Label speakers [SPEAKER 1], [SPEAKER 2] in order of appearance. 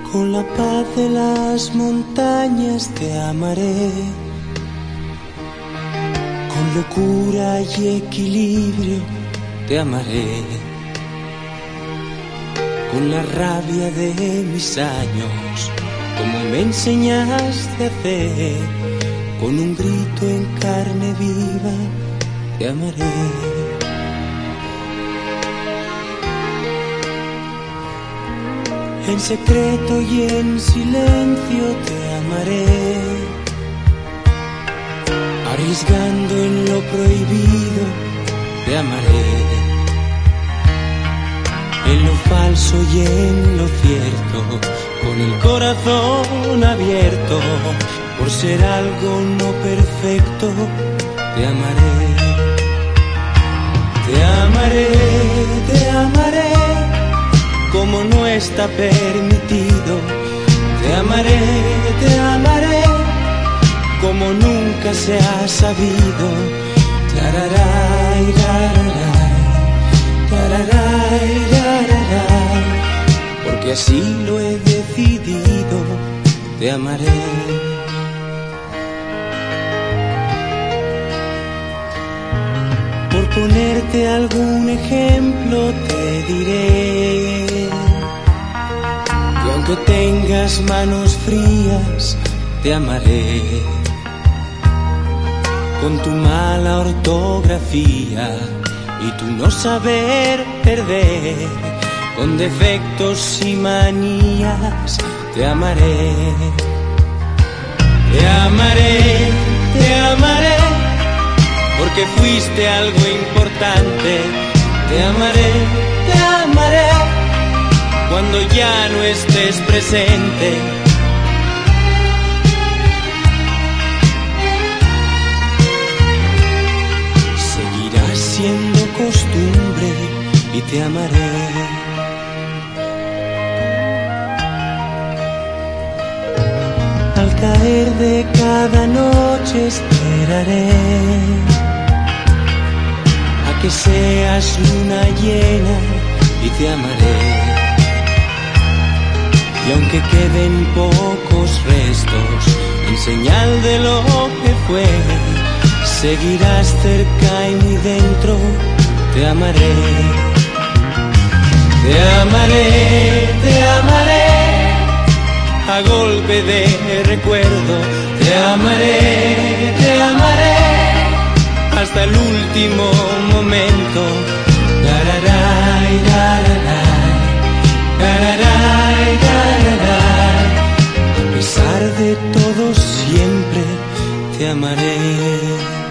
[SPEAKER 1] Con la paz de las montañas te amaré, con locura y equilibrio te amaré, con la rabia de mis años, como me enseñaste a hacer, con un grito en carne viva te amaré. En secreto y en silencio te amaré, arriesgando en lo prohibido te amaré, en lo falso y en lo cierto, con el corazón abierto, por ser algo no perfecto te amaré. Te amaré, te amaré, como no está permitido. Te amaré, como nunca se ha sabido. Tararay, tararay, tararay, tararay, porque así lo he decidido. Te amaré. Por ponerte algún ejemplo te diré que aunque tengas manos frías te amaré, con tu mala ortografía y tu no saber perder, con defectos y manías te amaré. Te amaré, te amaré, porque fuiste algo importante. Te amaré, cuando ya no estés presente. Seguirás siendo costumbre y te amaré. Al caer de cada noche esperaré a que seas luna llena y te amaré. Y aunque queden pocos restos en señal de lo que fue, seguirás cerca y muy dentro. Te amaré. Te amaré, a golpe de recuerdo. Te amaré, hasta el último momento. Tararay, tararay, tararay, tararay. A pesar de todo siempre te amaré.